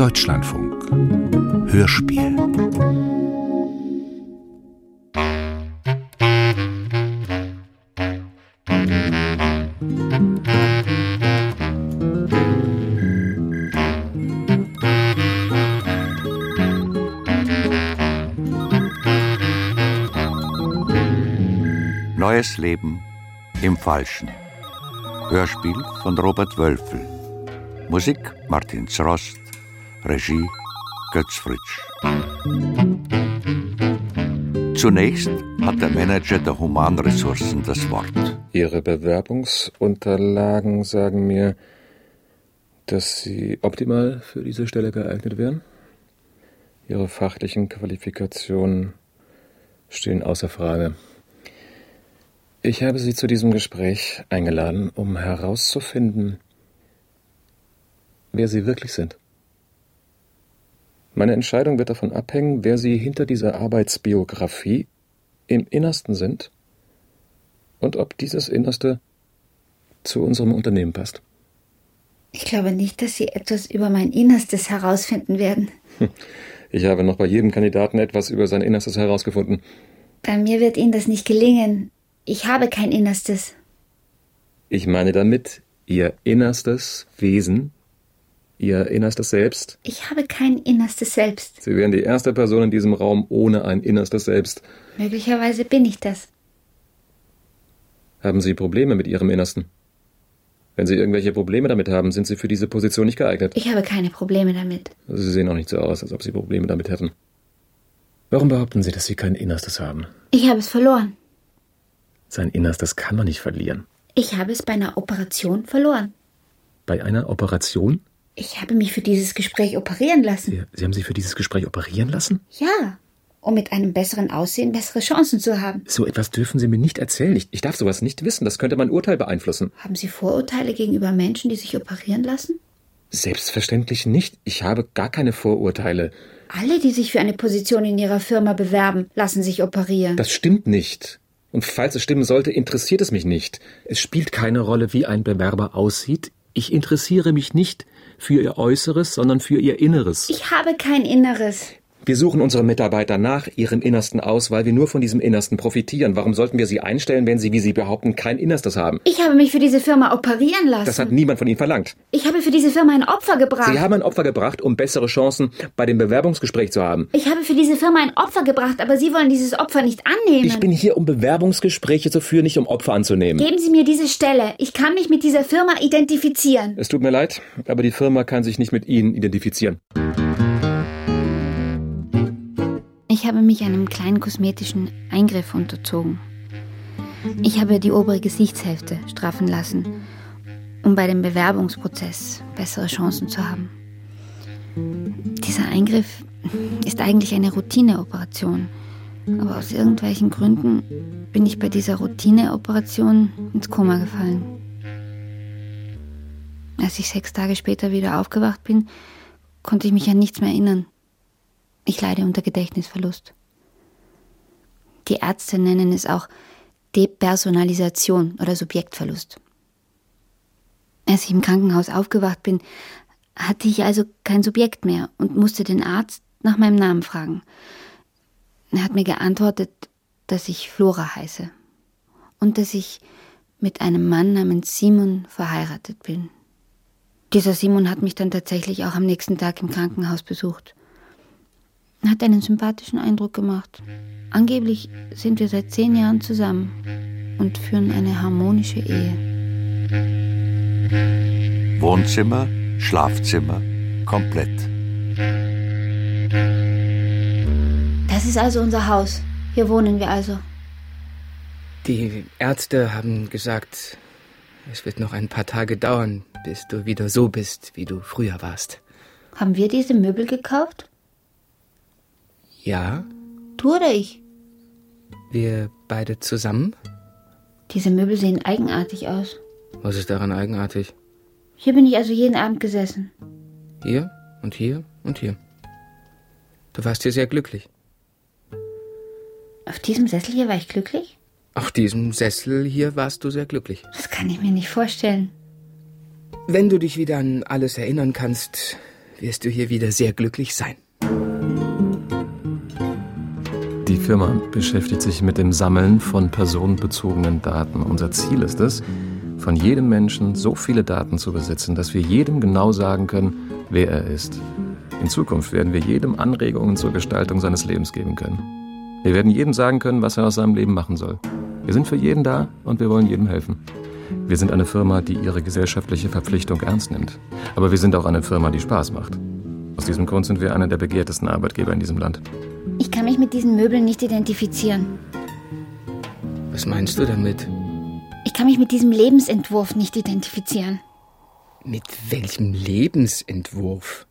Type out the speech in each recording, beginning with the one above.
Deutschlandfunk Hörspiel. Neues Leben im Falschen. Hörspiel von Robert Wölfel. Musik Martin Zrost. Regie Götz Fritsch. Zunächst hat der Manager der Humanressourcen das Wort. Ihre Bewerbungsunterlagen sagen mir, dass Sie optimal für diese Stelle geeignet wären. Ihre fachlichen Qualifikationen stehen außer Frage. Ich habe Sie zu diesem Gespräch eingeladen, um herauszufinden, wer Sie wirklich sind. Meine Entscheidung wird davon abhängen, wer Sie hinter dieser Arbeitsbiografie im Innersten sind und ob dieses Innerste zu unserem Unternehmen passt. Ich glaube nicht, dass Sie etwas über mein Innerstes herausfinden werden. Ich habe noch bei jedem Kandidaten etwas über sein Innerstes herausgefunden. Bei mir wird Ihnen das nicht gelingen. Ich habe kein Innerstes. Ich meine damit Ihr innerstes Wesen, Ihr innerstes Selbst. Ich habe kein innerstes Selbst. Sie wären die erste Person in diesem Raum ohne ein innerstes Selbst. Möglicherweise bin ich das. Haben Sie Probleme mit Ihrem Innersten? Wenn Sie irgendwelche Probleme damit haben, sind Sie für diese Position nicht geeignet. Ich habe keine Probleme damit. Sie sehen auch nicht so aus, als ob Sie Probleme damit hätten. Warum behaupten Sie, dass Sie kein Innerstes haben? Ich habe es verloren. Sein Innerstes kann man nicht verlieren. Ich habe es bei einer Operation verloren. Bei einer Operation? Ich habe mich für dieses Gespräch operieren lassen. Sie haben sich für dieses Gespräch operieren lassen? Ja, um mit einem besseren Aussehen bessere Chancen zu haben. So etwas dürfen Sie mir nicht erzählen. Ich darf sowas nicht wissen. Das könnte mein Urteil beeinflussen. Haben Sie Vorurteile gegenüber Menschen, die sich operieren lassen? Selbstverständlich nicht. Ich habe gar keine Vorurteile. Alle, die sich für eine Position in ihrer Firma bewerben, lassen sich operieren. Das stimmt nicht. Und falls es stimmen sollte, interessiert es mich nicht. Es spielt keine Rolle, wie ein Bewerber aussieht. Ich interessiere mich nicht für Ihr Äußeres, sondern für Ihr Inneres. Ich habe kein Inneres. Wir suchen unsere Mitarbeiter nach ihrem Innersten aus, weil wir nur von diesem Innersten profitieren. Warum sollten wir sie einstellen, wenn sie, wie Sie behaupten, kein Innerstes haben? Ich habe mich für diese Firma operieren lassen. Das hat niemand von Ihnen verlangt. Ich habe für diese Firma ein Opfer gebracht. Sie haben ein Opfer gebracht, um bessere Chancen bei dem Bewerbungsgespräch zu haben. Ich habe für diese Firma ein Opfer gebracht, aber Sie wollen dieses Opfer nicht annehmen. Ich bin hier, um Bewerbungsgespräche zu führen, nicht um Opfer anzunehmen. Geben Sie mir diese Stelle. Ich kann mich mit dieser Firma identifizieren. Es tut mir leid, aber die Firma kann sich nicht mit Ihnen identifizieren. Ich habe mich einem kleinen kosmetischen Eingriff unterzogen. Ich habe die obere Gesichtshälfte straffen lassen, um bei dem Bewerbungsprozess bessere Chancen zu haben. Dieser Eingriff ist eigentlich eine Routineoperation, aber aus irgendwelchen Gründen bin ich bei dieser Routineoperation ins Koma gefallen. Als ich 6 Tage später wieder aufgewacht bin, konnte ich mich an nichts mehr erinnern. Ich leide unter Gedächtnisverlust. Die Ärzte nennen es auch Depersonalisation oder Subjektverlust. Als ich im Krankenhaus aufgewacht bin, hatte ich also kein Subjekt mehr und musste den Arzt nach meinem Namen fragen. Er hat mir geantwortet, dass ich Flora heiße und dass ich mit einem Mann namens Simon verheiratet bin. Dieser Simon hat mich dann tatsächlich auch am nächsten Tag im Krankenhaus besucht. Er hat einen sympathischen Eindruck gemacht. Angeblich sind wir seit 10 Jahren zusammen und führen eine harmonische Ehe. Wohnzimmer, Schlafzimmer, komplett. Das ist also unser Haus. Hier wohnen wir also. Die Ärzte haben gesagt, es wird noch ein paar Tage dauern, bis du wieder so bist, wie du früher warst. Haben wir diese Möbel gekauft? Ja? Du oder ich? Wir beide zusammen? Diese Möbel sehen eigenartig aus. Was ist daran eigenartig? Hier bin ich also jeden Abend gesessen. Hier und hier und hier. Du warst hier sehr glücklich. Auf diesem Sessel hier war ich glücklich? Auf diesem Sessel hier warst du sehr glücklich. Das kann ich mir nicht vorstellen. Wenn du dich wieder an alles erinnern kannst, wirst du hier wieder sehr glücklich sein. Die Firma beschäftigt sich mit dem Sammeln von personenbezogenen Daten. Unser Ziel ist es, von jedem Menschen so viele Daten zu besitzen, dass wir jedem genau sagen können, wer er ist. In Zukunft werden wir jedem Anregungen zur Gestaltung seines Lebens geben können. Wir werden jedem sagen können, was er aus seinem Leben machen soll. Wir sind für jeden da und wir wollen jedem helfen. Wir sind eine Firma, die ihre gesellschaftliche Verpflichtung ernst nimmt. Aber wir sind auch eine Firma, die Spaß macht. Aus diesem Grund sind wir einer der begehrtesten Arbeitgeber in diesem Land. Ich kann mich mit diesen Möbeln nicht identifizieren. Was meinst du damit? Ich kann mich mit diesem Lebensentwurf nicht identifizieren. Mit welchem Lebensentwurf?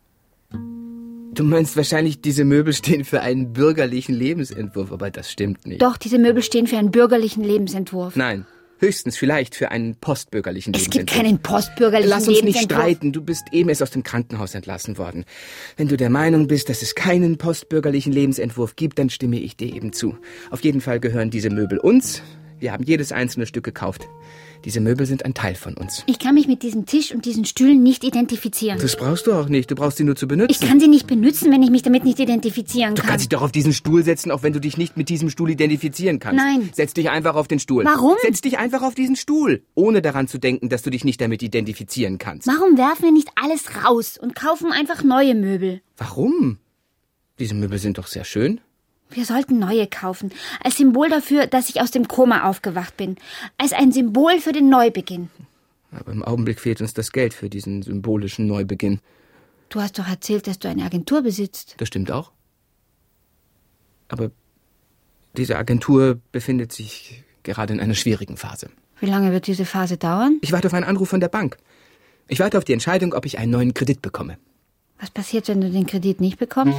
Du meinst wahrscheinlich, diese Möbel stehen für einen bürgerlichen Lebensentwurf, aber das stimmt nicht. Doch, diese Möbel stehen für einen bürgerlichen Lebensentwurf. Nein, höchstens vielleicht für einen postbürgerlichen Lebensentwurf. Es gibt keinen postbürgerlichen Lass uns Lebensentwurf. nicht streiten, du bist eben erst aus dem Krankenhaus entlassen worden. Wenn du der Meinung bist, dass es keinen postbürgerlichen Lebensentwurf gibt, dann stimme ich dir eben zu. Auf jeden Fall gehören diese Möbel uns. Wir haben jedes einzelne Stück gekauft. Diese Möbel sind ein Teil von uns. Ich kann mich mit diesem Tisch und diesen Stühlen nicht identifizieren. Das brauchst du auch nicht. Du brauchst sie nur zu benutzen. Ich kann sie nicht benutzen, wenn ich mich damit nicht identifizieren Du kann. kannst dich doch auf diesen Stuhl setzen, auch wenn du dich nicht mit diesem Stuhl identifizieren kannst. Nein. Setz dich einfach auf den Stuhl. Warum? Setz dich einfach auf diesen Stuhl, ohne daran zu denken, dass du dich nicht damit identifizieren kannst. Warum werfen wir nicht alles raus und kaufen einfach neue Möbel? Warum? Diese Möbel sind doch sehr schön. Wir sollten neue kaufen, als Symbol dafür, dass ich aus dem Koma aufgewacht bin, als ein Symbol für den Neubeginn. Aber im Augenblick fehlt uns das Geld für diesen symbolischen Neubeginn. Du hast doch erzählt, dass du eine Agentur besitzt. Das stimmt auch. Aber diese Agentur befindet sich gerade in einer schwierigen Phase. Wie lange wird diese Phase dauern? Ich warte auf einen Anruf von der Bank. Ich warte auf die Entscheidung, ob ich einen neuen Kredit bekomme. Was passiert, wenn du den Kredit nicht bekommst?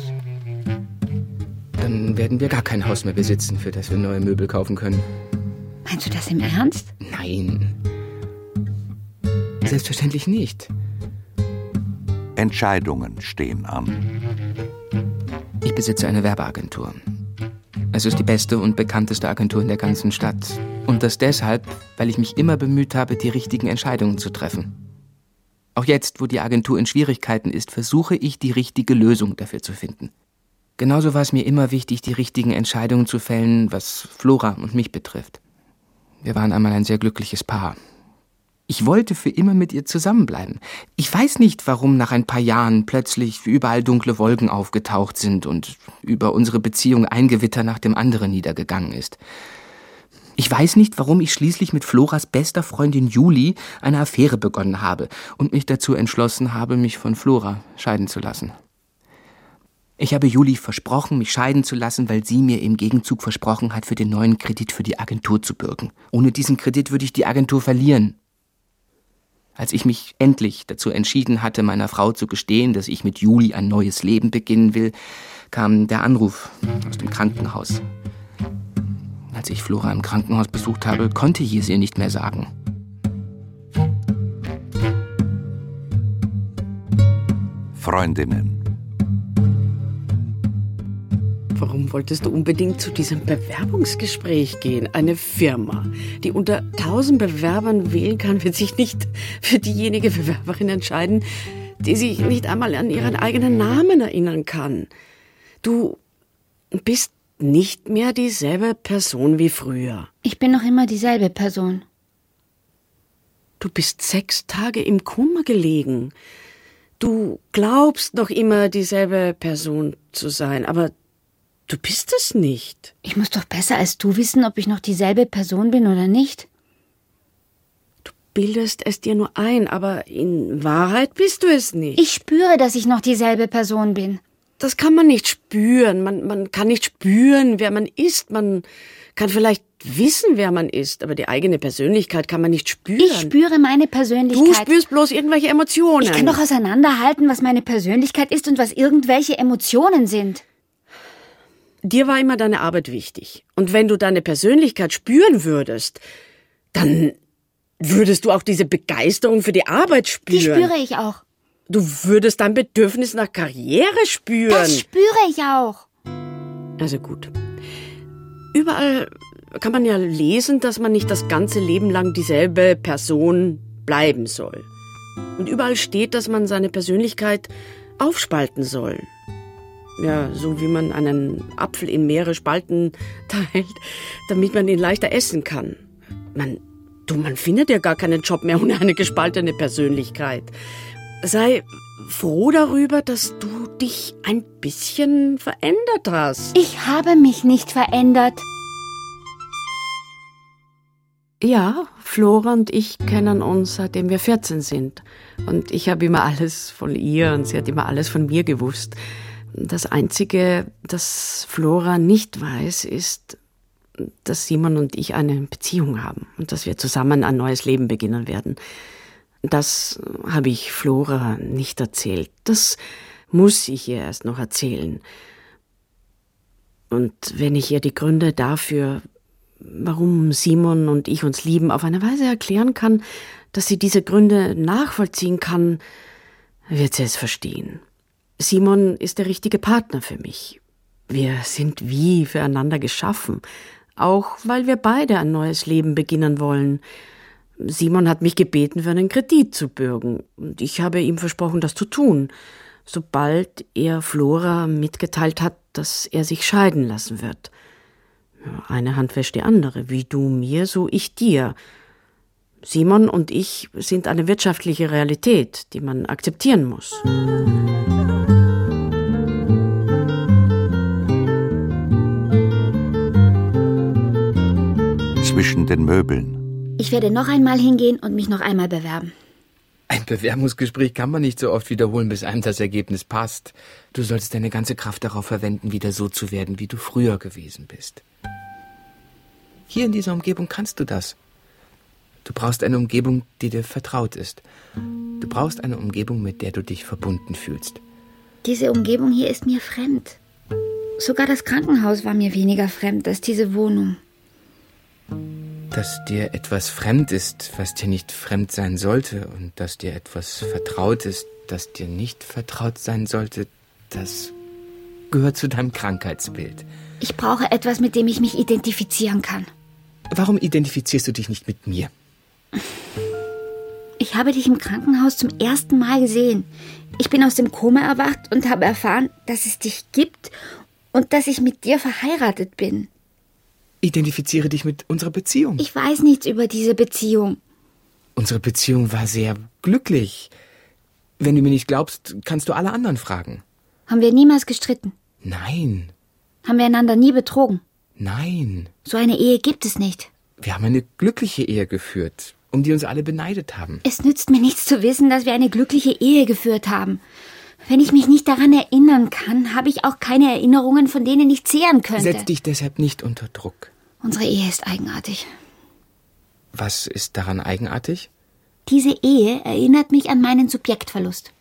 Dann werden wir gar kein Haus mehr besitzen, für das wir neue Möbel kaufen können. Meinst du das im Ernst? Nein. Selbstverständlich nicht. Entscheidungen stehen an. Ich besitze eine Werbeagentur. Es ist die beste und bekannteste Agentur in der ganzen Stadt. Und das deshalb, weil ich mich immer bemüht habe, die richtigen Entscheidungen zu treffen. Auch jetzt, wo die Agentur in Schwierigkeiten ist, versuche ich, die richtige Lösung dafür zu finden. Genauso war es mir immer wichtig, die richtigen Entscheidungen zu fällen, was Flora und mich betrifft. Wir waren einmal ein sehr glückliches Paar. Ich wollte für immer mit ihr zusammenbleiben. Ich weiß nicht, warum nach ein paar Jahren plötzlich überall dunkle Wolken aufgetaucht sind und über unsere Beziehung ein Gewitter nach dem anderen niedergegangen ist. Ich weiß nicht, warum ich schließlich mit Floras bester Freundin Julie eine Affäre begonnen habe und mich dazu entschlossen habe, mich von Flora scheiden zu lassen. Ich habe Julie versprochen, mich scheiden zu lassen, weil sie mir im Gegenzug versprochen hat, für den neuen Kredit für die Agentur zu bürgen. Ohne diesen Kredit würde ich die Agentur verlieren. Als ich mich endlich dazu entschieden hatte, meiner Frau zu gestehen, dass ich mit Julie ein neues Leben beginnen will, kam der Anruf aus dem Krankenhaus. Als ich Flora im Krankenhaus besucht habe, konnte ich es ihr nicht mehr sagen. Freundinnen. Warum wolltest du unbedingt zu diesem Bewerbungsgespräch gehen? Eine Firma, die unter 1000 Bewerbern wählen kann, wird sich nicht für diejenige Bewerberin entscheiden, die sich nicht einmal an ihren eigenen Namen erinnern kann. Du bist nicht mehr dieselbe Person wie früher. Ich bin noch immer dieselbe Person. Du bist 6 Tage im Koma gelegen. Du glaubst noch immer dieselbe Person zu sein, aber du bist es nicht. Ich muss doch besser als du wissen, ob ich noch dieselbe Person bin oder nicht. Du bildest es dir nur ein, aber in Wahrheit bist du es nicht. Ich spüre, dass ich noch dieselbe Person bin. Das kann man nicht spüren. Man kann nicht spüren, wer man ist. Man kann vielleicht wissen, wer man ist, aber die eigene Persönlichkeit kann man nicht spüren. Ich spüre meine Persönlichkeit. Du spürst bloß irgendwelche Emotionen. Ich kann doch auseinanderhalten, was meine Persönlichkeit ist und was irgendwelche Emotionen sind. Dir war immer deine Arbeit wichtig. Und wenn du deine Persönlichkeit spüren würdest, dann würdest du auch diese Begeisterung für die Arbeit spüren. Die spüre ich auch. Du würdest dein Bedürfnis nach Karriere spüren. Das spüre ich auch. Also gut. Überall kann man ja lesen, dass man nicht das ganze Leben lang dieselbe Person bleiben soll. Und überall steht, dass man seine Persönlichkeit aufspalten soll. Ja, so wie man einen Apfel in mehrere Spalten teilt, damit man ihn leichter essen kann. Man findet ja gar keinen Job mehr ohne eine gespaltene Persönlichkeit. Sei froh darüber, dass du dich ein bisschen verändert hast. Ich habe mich nicht verändert. Ja, Flora und ich kennen uns, seitdem wir 14 sind. Und ich habe immer alles von ihr und sie hat immer alles von mir gewusst. Das Einzige, das Flora nicht weiß, ist, dass Simon und ich eine Beziehung haben und dass wir zusammen ein neues Leben beginnen werden. Das habe ich Flora nicht erzählt. Das muss ich ihr erst noch erzählen. Und wenn ich ihr die Gründe dafür, warum Simon und ich uns lieben, auf eine Weise erklären kann, dass sie diese Gründe nachvollziehen kann, wird sie es verstehen. Simon ist der richtige Partner für mich. Wir sind wie füreinander geschaffen, auch weil wir beide ein neues Leben beginnen wollen. Simon hat mich gebeten, für einen Kredit zu bürgen, und ich habe ihm versprochen, das zu tun, sobald er Flora mitgeteilt hat, dass er sich scheiden lassen wird. Eine Hand wäscht die andere, wie du mir, so ich dir. Simon und ich sind eine wirtschaftliche Realität, die man akzeptieren muss. Zwischen den Möbeln. Ich werde noch einmal hingehen und mich noch einmal bewerben. Ein Bewerbungsgespräch kann man nicht so oft wiederholen, bis einem das Ergebnis passt. Du solltest deine ganze Kraft darauf verwenden, wieder so zu werden, wie du früher gewesen bist. Hier in dieser Umgebung kannst du das. Du brauchst eine Umgebung, die dir vertraut ist. Du brauchst eine Umgebung, mit der du dich verbunden fühlst. Diese Umgebung hier ist mir fremd. Sogar das Krankenhaus war mir weniger fremd als diese Wohnung. Dass dir etwas fremd ist, was dir nicht fremd sein sollte, und dass dir etwas vertraut ist, das dir nicht vertraut sein sollte, das gehört zu deinem Krankheitsbild. Ich brauche etwas, mit dem ich mich identifizieren kann. Warum identifizierst du dich nicht mit mir? Ich habe dich im Krankenhaus zum ersten Mal gesehen. Ich bin aus dem Koma erwacht und habe erfahren, dass es dich gibt und dass ich mit dir verheiratet bin. Identifiziere dich mit unserer Beziehung. Ich weiß nichts über diese Beziehung. Unsere Beziehung war sehr glücklich. Wenn du mir nicht glaubst, kannst du alle anderen fragen. Haben wir niemals gestritten? Nein. Haben wir einander nie betrogen? Nein. So eine Ehe gibt es nicht. Wir haben eine glückliche Ehe geführt, um die uns alle beneidet haben. Es nützt mir nichts zu wissen, dass wir eine glückliche Ehe geführt haben. Wenn ich mich nicht daran erinnern kann, habe ich auch keine Erinnerungen, von denen ich zehren könnte. Setz dich deshalb nicht unter Druck. Unsere Ehe ist eigenartig. Was ist daran eigenartig? Diese Ehe erinnert mich an meinen Subjektverlust.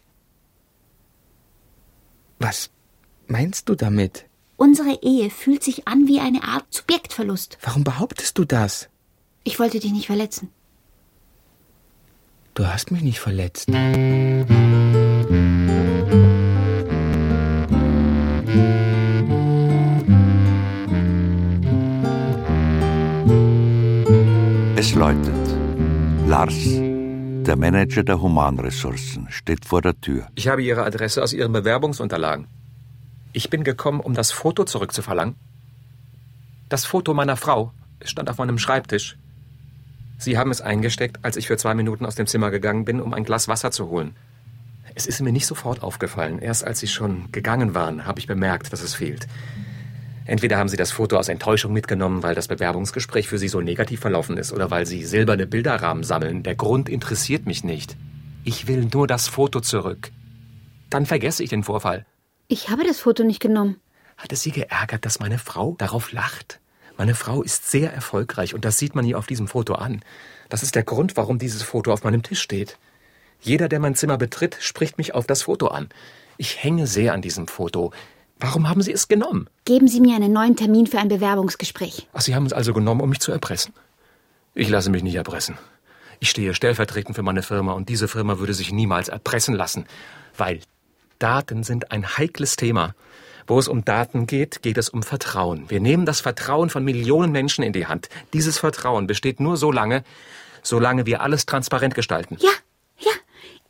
Was meinst du damit? Unsere Ehe fühlt sich an wie eine Art Subjektverlust. Warum behauptest du das? Ich wollte dich nicht verletzen. Du hast mich nicht verletzt. Es läutet. Lars, der Manager der Humanressourcen, steht vor der Tür. Ich habe Ihre Adresse aus Ihren Bewerbungsunterlagen. Ich bin gekommen, um das Foto zurückzuverlangen. Das Foto meiner Frau stand auf meinem Schreibtisch. Sie haben es eingesteckt, als ich für 2 Minuten aus dem Zimmer gegangen bin, um ein Glas Wasser zu holen. Es ist mir nicht sofort aufgefallen. Erst als Sie schon gegangen waren, habe ich bemerkt, dass es fehlt. Entweder haben Sie das Foto aus Enttäuschung mitgenommen, weil das Bewerbungsgespräch für Sie so negativ verlaufen ist, oder weil Sie silberne Bilderrahmen sammeln. Der Grund interessiert mich nicht. Ich will nur das Foto zurück. Dann vergesse ich den Vorfall. Ich habe das Foto nicht genommen. Hat es Sie geärgert, dass meine Frau darauf lacht? Meine Frau ist sehr erfolgreich und das sieht man ihr auf diesem Foto an. Das ist der Grund, warum dieses Foto auf meinem Tisch steht. Jeder, der mein Zimmer betritt, spricht mich auf das Foto an. Ich hänge sehr an diesem Foto. Warum haben Sie es genommen? Geben Sie mir einen neuen Termin für ein Bewerbungsgespräch. Ach, Sie haben es also genommen, um mich zu erpressen? Ich lasse mich nicht erpressen. Ich stehe stellvertretend für meine Firma und diese Firma würde sich niemals erpressen lassen, weil Daten sind ein heikles Thema. Wo es um Daten geht, geht es um Vertrauen. Wir nehmen das Vertrauen von Millionen Menschen in die Hand. Dieses Vertrauen besteht nur solange wir alles transparent gestalten. Ja,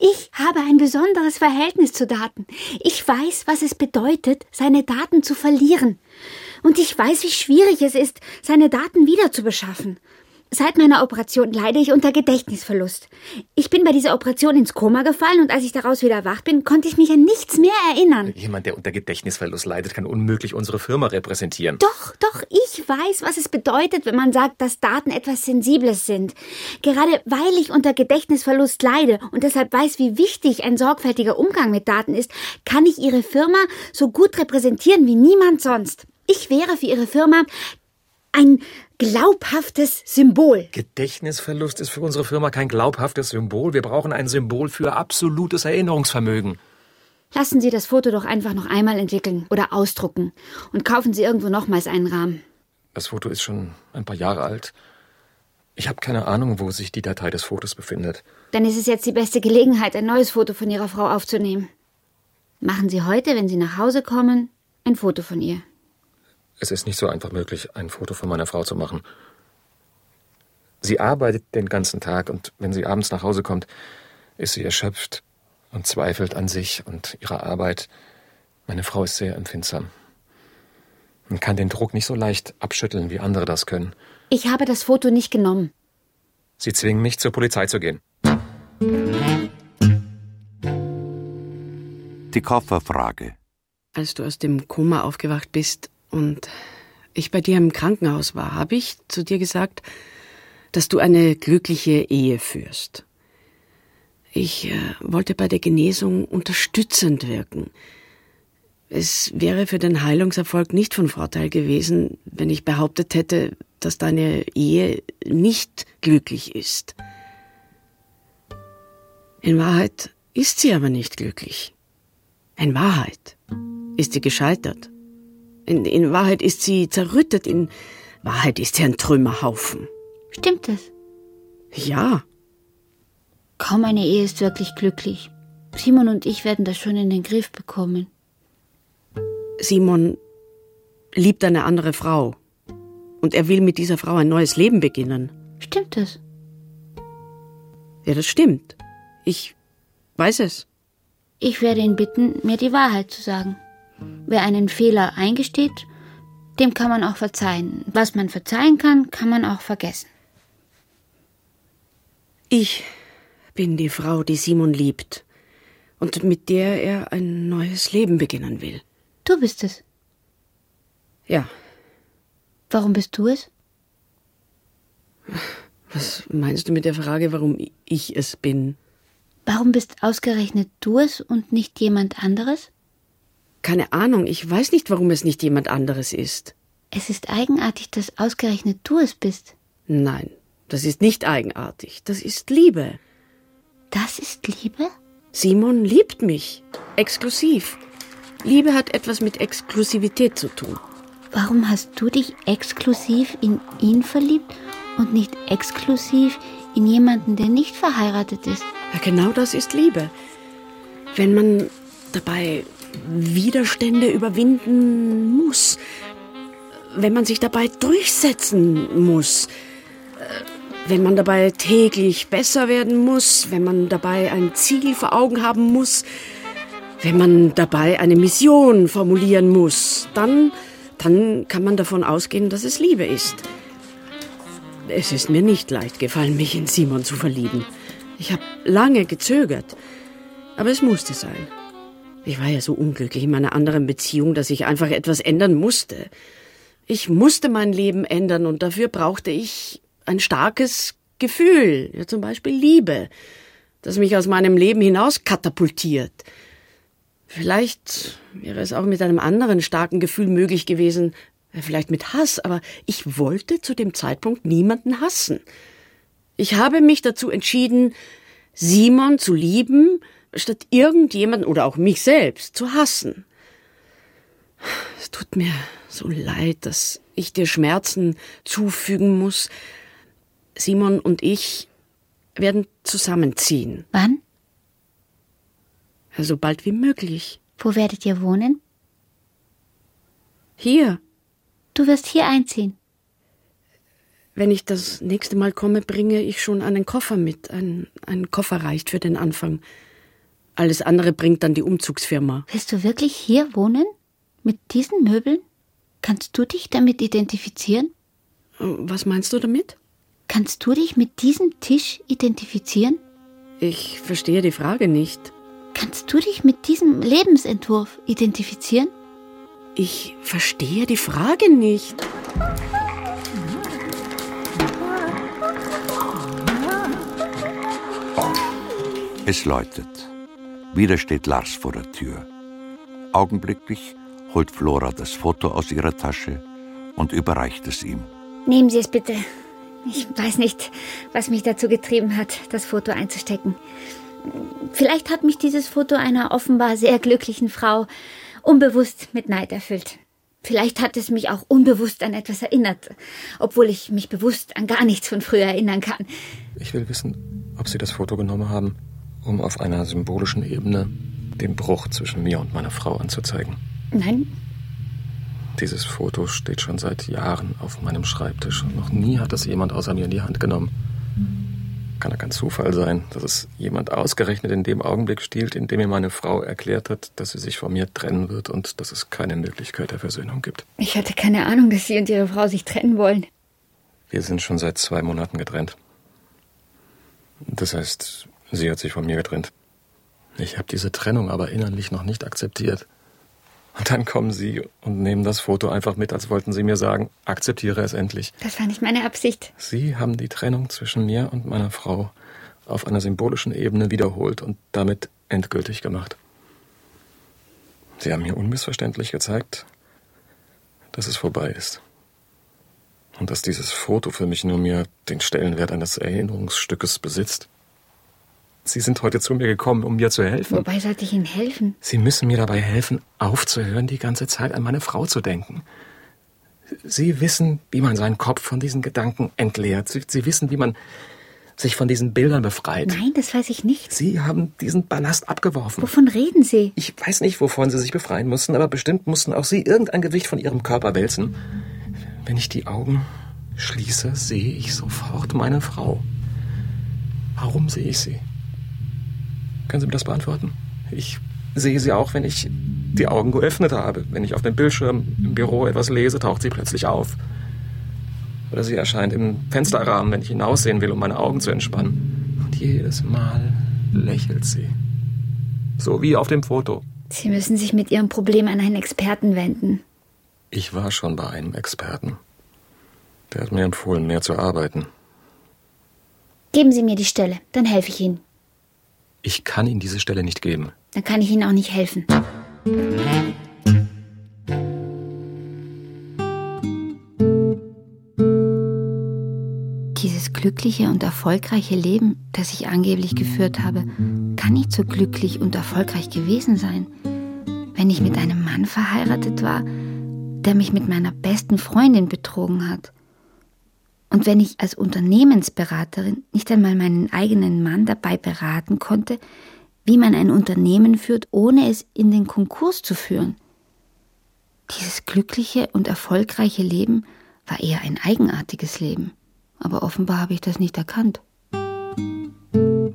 Ich habe ein besonderes Verhältnis zu Daten. Ich weiß, was es bedeutet, seine Daten zu verlieren. Und ich weiß, wie schwierig es ist, seine Daten wiederzubeschaffen. Seit meiner Operation leide ich unter Gedächtnisverlust. Ich bin bei dieser Operation ins Koma gefallen und als ich daraus wieder erwacht bin, konnte ich mich an nichts mehr erinnern. Jemand, der unter Gedächtnisverlust leidet, kann unmöglich unsere Firma repräsentieren. Doch, ich weiß, was es bedeutet, wenn man sagt, dass Daten etwas Sensibles sind. Gerade weil ich unter Gedächtnisverlust leide und deshalb weiß, wie wichtig ein sorgfältiger Umgang mit Daten ist, kann ich Ihre Firma so gut repräsentieren wie niemand sonst. Ich wäre für Ihre Firma ein glaubhaftes Symbol. Gedächtnisverlust ist für unsere Firma kein glaubhaftes Symbol. Wir brauchen ein Symbol für absolutes Erinnerungsvermögen. Lassen Sie das Foto doch einfach noch einmal entwickeln oder ausdrucken und kaufen Sie irgendwo nochmals einen Rahmen. Das Foto ist schon ein paar Jahre alt. Ich habe keine Ahnung, wo sich die Datei des Fotos befindet. Dann ist es jetzt die beste Gelegenheit, ein neues Foto von Ihrer Frau aufzunehmen. Machen Sie heute, wenn Sie nach Hause kommen, ein Foto von ihr. Es ist nicht so einfach möglich, ein Foto von meiner Frau zu machen. Sie arbeitet den ganzen Tag und wenn sie abends nach Hause kommt, ist sie erschöpft und zweifelt an sich und ihrer Arbeit. Meine Frau ist sehr empfindsam und kann den Druck nicht so leicht abschütteln, wie andere das können. Ich habe das Foto nicht genommen. Sie zwingen mich, zur Polizei zu gehen. Die Kofferfrage. Als du aus dem Koma aufgewacht bist und ich bei dir im Krankenhaus war, habe ich zu dir gesagt, dass du eine glückliche Ehe führst. Ich wollte bei der Genesung unterstützend wirken. Es wäre für den Heilungserfolg nicht von Vorteil gewesen, wenn ich behauptet hätte, dass deine Ehe nicht glücklich ist. In Wahrheit ist sie aber nicht glücklich. In Wahrheit ist sie gescheitert. In Wahrheit ist sie zerrüttet. In Wahrheit ist sie ein Trümmerhaufen. Stimmt das? Ja. Kaum eine Ehe ist wirklich glücklich. Simon und ich werden das schon in den Griff bekommen. Simon liebt eine andere Frau. Und er will mit dieser Frau ein neues Leben beginnen. Stimmt das? Ja, das stimmt. Ich weiß es. Ich werde ihn bitten, mir die Wahrheit zu sagen. Wer einen Fehler eingesteht, dem kann man auch verzeihen. Was man verzeihen kann, kann man auch vergessen. Ich bin die Frau, die Simon liebt und mit der er ein neues Leben beginnen will. Du bist es. Ja. Warum bist du es? Was meinst du mit der Frage, warum ich es bin? Warum bist ausgerechnet du es und nicht jemand anderes? Keine Ahnung, ich weiß nicht, warum es nicht jemand anderes ist. Es ist eigenartig, dass ausgerechnet du es bist. Nein, das ist nicht eigenartig. Das ist Liebe. Das ist Liebe? Simon liebt mich. Exklusiv. Liebe hat etwas mit Exklusivität zu tun. Warum hast du dich exklusiv in ihn verliebt und nicht exklusiv in jemanden, der nicht verheiratet ist? Ja, genau das ist Liebe. Wenn man dabei Widerstände überwinden muss, wenn man sich dabei durchsetzen muss, wenn man dabei täglich besser werden muss, wenn man dabei ein Ziel vor Augen haben muss, wenn man dabei eine Mission formulieren muss, dann kann man davon ausgehen, dass es Liebe ist. Es ist mir nicht leicht gefallen, mich in Simon zu verlieben. Ich habe lange gezögert, aber es musste sein. Ich war ja so unglücklich in meiner anderen Beziehung, dass ich einfach etwas ändern musste. Ich musste mein Leben ändern und dafür brauchte ich ein starkes Gefühl, ja, zum Beispiel Liebe, das mich aus meinem Leben hinaus katapultiert. Vielleicht wäre es auch mit einem anderen starken Gefühl möglich gewesen, vielleicht mit Hass, aber ich wollte zu dem Zeitpunkt niemanden hassen. Ich habe mich dazu entschieden, Simon zu lieben, statt irgendjemanden oder auch mich selbst zu hassen. Es tut mir so leid, dass ich dir Schmerzen zufügen muss. Simon und ich werden zusammenziehen. Wann? So bald wie möglich. Wo werdet ihr wohnen? Hier. Du wirst hier einziehen. Wenn ich das nächste Mal komme, bringe ich schon einen Koffer mit. Ein Koffer reicht für den Anfang. Alles andere bringt dann die Umzugsfirma. Willst du wirklich hier wohnen? Mit diesen Möbeln? Kannst du dich damit identifizieren? Was meinst du damit? Kannst du dich mit diesem Tisch identifizieren? Ich verstehe die Frage nicht. Kannst du dich mit diesem Lebensentwurf identifizieren? Ich verstehe die Frage nicht. Es läutet. Wieder steht Lars vor der Tür. Augenblicklich holt Flora das Foto aus ihrer Tasche und überreicht es ihm. Nehmen Sie es bitte. Ich weiß nicht, was mich dazu getrieben hat, das Foto einzustecken. Vielleicht hat mich dieses Foto einer offenbar sehr glücklichen Frau unbewusst mit Neid erfüllt. Vielleicht hat es mich auch unbewusst an etwas erinnert, obwohl ich mich bewusst an gar nichts von früher erinnern kann. Ich will wissen, ob Sie das Foto genommen haben, um auf einer symbolischen Ebene den Bruch zwischen mir und meiner Frau anzuzeigen. Nein. Dieses Foto steht schon seit Jahren auf meinem Schreibtisch und noch nie hat es jemand außer mir in die Hand genommen. Kann ja kein Zufall sein, dass es jemand ausgerechnet in dem Augenblick stiehlt, in dem mir meine Frau erklärt hat, dass sie sich von mir trennen wird und dass es keine Möglichkeit der Versöhnung gibt. Ich hatte keine Ahnung, dass Sie und Ihre Frau sich trennen wollen. Wir sind schon seit 2 Monaten getrennt. Das heißt, sie hat sich von mir getrennt. Ich habe diese Trennung aber innerlich noch nicht akzeptiert. Und dann kommen Sie und nehmen das Foto einfach mit, als wollten Sie mir sagen, akzeptiere es endlich. Das war nicht meine Absicht. Sie haben die Trennung zwischen mir und meiner Frau auf einer symbolischen Ebene wiederholt und damit endgültig gemacht. Sie haben mir unmissverständlich gezeigt, dass es vorbei ist. Und dass dieses Foto für mich nur mehr den Stellenwert eines Erinnerungsstückes besitzt. Sie sind heute zu mir gekommen, um mir zu helfen. Wobei sollte ich Ihnen helfen? Sie müssen mir dabei helfen, aufzuhören, die ganze Zeit an meine Frau zu denken. Sie wissen, wie man seinen Kopf von diesen Gedanken entleert. Sie wissen, wie man sich von diesen Bildern befreit. Nein, das weiß ich nicht. Sie haben diesen Ballast abgeworfen. Wovon reden Sie? Ich weiß nicht, wovon Sie sich befreien mussten, aber bestimmt mussten auch Sie irgendein Gewicht von Ihrem Körper wälzen. Wenn ich die Augen schließe, sehe ich sofort meine Frau. Warum sehe ich sie? Können Sie mir das beantworten? Ich sehe sie auch, wenn ich die Augen geöffnet habe. Wenn ich auf dem Bildschirm im Büro etwas lese, taucht sie plötzlich auf. Oder sie erscheint im Fensterrahmen, wenn ich hinaussehen will, um meine Augen zu entspannen. Und jedes Mal lächelt sie. So wie auf dem Foto. Sie müssen sich mit Ihrem Problem an einen Experten wenden. Ich war schon bei einem Experten. Der hat mir empfohlen, mehr zu arbeiten. Geben Sie mir die Stelle, dann helfe ich Ihnen. Ich kann Ihnen diese Stelle nicht geben. Dann kann ich Ihnen auch nicht helfen. Dieses glückliche und erfolgreiche Leben, das ich angeblich geführt habe, kann nicht so glücklich und erfolgreich gewesen sein, wenn ich mit einem Mann verheiratet war, der mich mit meiner besten Freundin betrogen hat. Und wenn ich als Unternehmensberaterin nicht einmal meinen eigenen Mann dabei beraten konnte, wie man ein Unternehmen führt, ohne es in den Konkurs zu führen. Dieses glückliche und erfolgreiche Leben war eher ein eigenartiges Leben. Aber offenbar habe ich das nicht erkannt. Du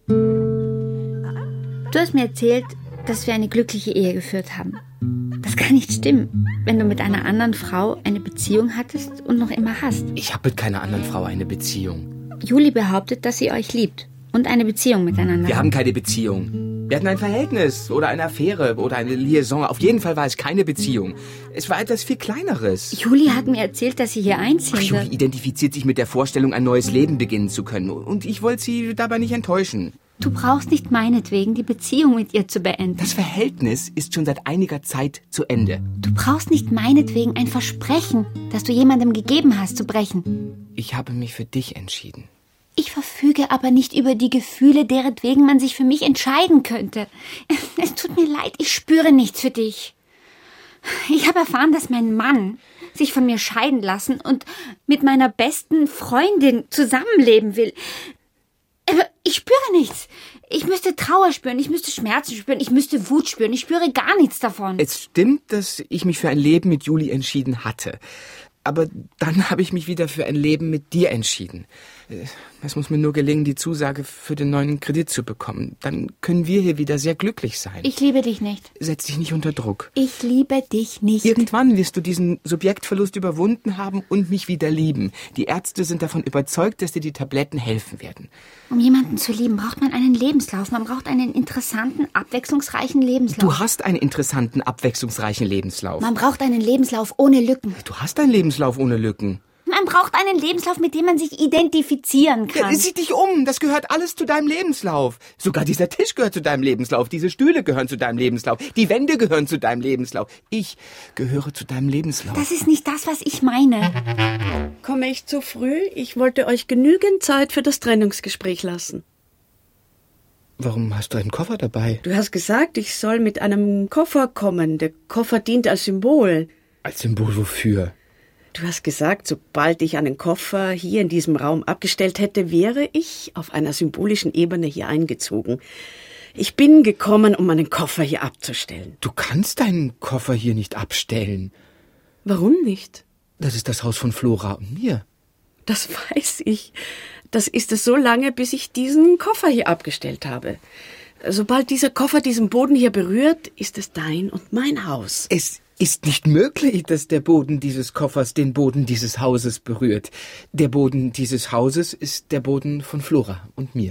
hast mir erzählt, dass wir eine glückliche Ehe geführt haben. Das kann nicht stimmen, wenn du mit einer anderen Frau eine Beziehung hattest und noch immer hast. Ich habe mit keiner anderen Frau eine Beziehung. Juli behauptet, dass sie euch liebt und eine Beziehung miteinander. Wir haben keine Beziehung. Wir hatten ein Verhältnis oder eine Affäre oder eine Liaison. Auf jeden Fall war es keine Beziehung. Es war etwas viel Kleineres. Juli hat mir erzählt, dass sie hier einziehen Juli wird. identifiziert sich mit der Vorstellung, ein neues Leben beginnen zu können. Und ich wollte sie dabei nicht enttäuschen. Du brauchst nicht meinetwegen die Beziehung mit ihr zu beenden. Das Verhältnis ist schon seit einiger Zeit zu Ende. Du brauchst nicht meinetwegen ein Versprechen, das du jemandem gegeben hast, zu brechen. Ich habe mich für dich entschieden. Ich verfüge aber nicht über die Gefühle, deretwegen man sich für mich entscheiden könnte. Es tut mir leid, ich spüre nichts für dich. Ich habe erfahren, dass mein Mann sich von mir scheiden lassen und mit meiner besten Freundin zusammenleben will. Aber ich spüre nichts. Ich müsste Trauer spüren, ich müsste Schmerzen spüren, ich müsste Wut spüren. Ich spüre gar nichts davon. Es stimmt, dass ich mich für ein Leben mit Juli entschieden hatte. Aber dann habe ich mich wieder für ein Leben mit dir entschieden. Es muss mir nur gelingen, die Zusage für den neuen Kredit zu bekommen. Dann können wir hier wieder sehr glücklich sein. Ich liebe dich nicht. Setz dich nicht unter Druck. Ich liebe dich nicht. Irgendwann wirst du diesen Subjektverlust überwunden haben und mich wieder lieben. Die Ärzte sind davon überzeugt, dass dir die Tabletten helfen werden. Um jemanden zu lieben, braucht man einen Lebenslauf. Man braucht einen interessanten, abwechslungsreichen Lebenslauf. Du hast einen interessanten, abwechslungsreichen Lebenslauf. Man braucht einen Lebenslauf ohne Lücken. Du hast einen Lebenslauf ohne Lücken. Man braucht einen Lebenslauf, mit dem man sich identifizieren kann. Ja, sieh dich um, das gehört alles zu deinem Lebenslauf. Sogar dieser Tisch gehört zu deinem Lebenslauf, diese Stühle gehören zu deinem Lebenslauf, die Wände gehören zu deinem Lebenslauf. Ich gehöre zu deinem Lebenslauf. Das ist nicht das, was ich meine. Komme ich zu früh? Ich wollte euch genügend Zeit für das Trennungsgespräch lassen. Warum hast du einen Koffer dabei? Du hast gesagt, ich soll mit einem Koffer kommen. Der Koffer dient als Symbol. Als Symbol wofür? Du hast gesagt, sobald ich einen Koffer hier in diesem Raum abgestellt hätte, wäre ich auf einer symbolischen Ebene hier eingezogen. Ich bin gekommen, um meinen Koffer hier abzustellen. Du kannst deinen Koffer hier nicht abstellen. Warum nicht? Das ist das Haus von Flora und mir. Das weiß ich. Das ist es so lange, bis ich diesen Koffer hier abgestellt habe. Sobald dieser Koffer diesen Boden hier berührt, ist es dein und mein Haus. Es ist nicht möglich, dass der Boden dieses Koffers den Boden dieses Hauses berührt. Der Boden dieses Hauses ist der Boden von Flora und mir.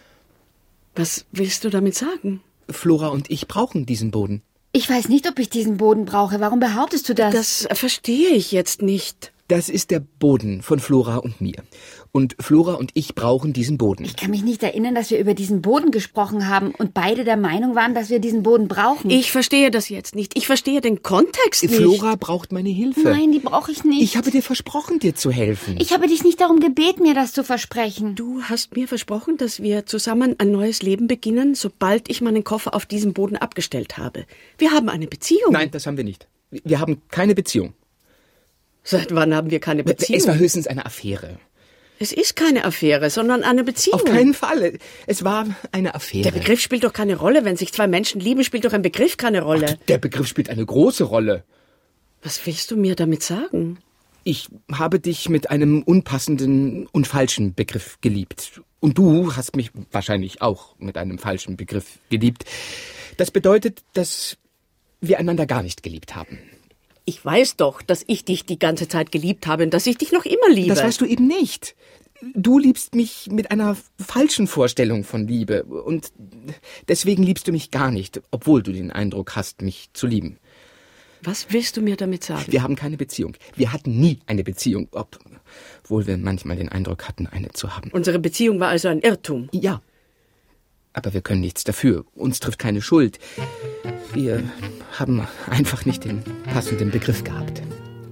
Was willst du damit sagen? Flora und ich brauchen diesen Boden. Ich weiß nicht, ob ich diesen Boden brauche. Warum behauptest du das? Das verstehe ich jetzt nicht. Das ist der Boden von Flora und mir. Und Flora und ich brauchen diesen Boden. Ich kann mich nicht erinnern, dass wir über diesen Boden gesprochen haben und beide der Meinung waren, dass wir diesen Boden brauchen. Ich verstehe das jetzt nicht. Ich verstehe den Kontext nicht. Flora braucht meine Hilfe. Nein, die brauche ich nicht. Ich habe dir versprochen, dir zu helfen. Ich habe dich nicht darum gebeten, mir das zu versprechen. Du hast mir versprochen, dass wir zusammen ein neues Leben beginnen, sobald ich meinen Koffer auf diesem Boden abgestellt habe. Wir haben eine Beziehung. Nein, das haben wir nicht. Wir haben keine Beziehung. Seit wann haben wir keine Beziehung? Es war höchstens eine Affäre. Es ist keine Affäre, sondern eine Beziehung. Auf keinen Fall. Es war eine Affäre. Der Begriff spielt doch keine Rolle. Wenn sich zwei Menschen lieben, spielt doch ein Begriff keine Rolle. Ach, der Begriff spielt eine große Rolle. Was willst du mir damit sagen? Ich habe dich mit einem unpassenden und falschen Begriff geliebt. Und du hast mich wahrscheinlich auch mit einem falschen Begriff geliebt. Das bedeutet, dass wir einander gar nicht geliebt haben. Ich weiß doch, dass ich dich die ganze Zeit geliebt habe und dass ich dich noch immer liebe. Das weißt du eben nicht. Du liebst mich mit einer falschen Vorstellung von Liebe. Und deswegen liebst du mich gar nicht, obwohl du den Eindruck hast, mich zu lieben. Was willst du mir damit sagen? Wir haben keine Beziehung. Wir hatten nie eine Beziehung, obwohl wir manchmal den Eindruck hatten, eine zu haben. Unsere Beziehung war also ein Irrtum? Ja. Aber wir können nichts dafür. Uns trifft keine Schuld. Wir haben einfach nicht den passenden Begriff gehabt.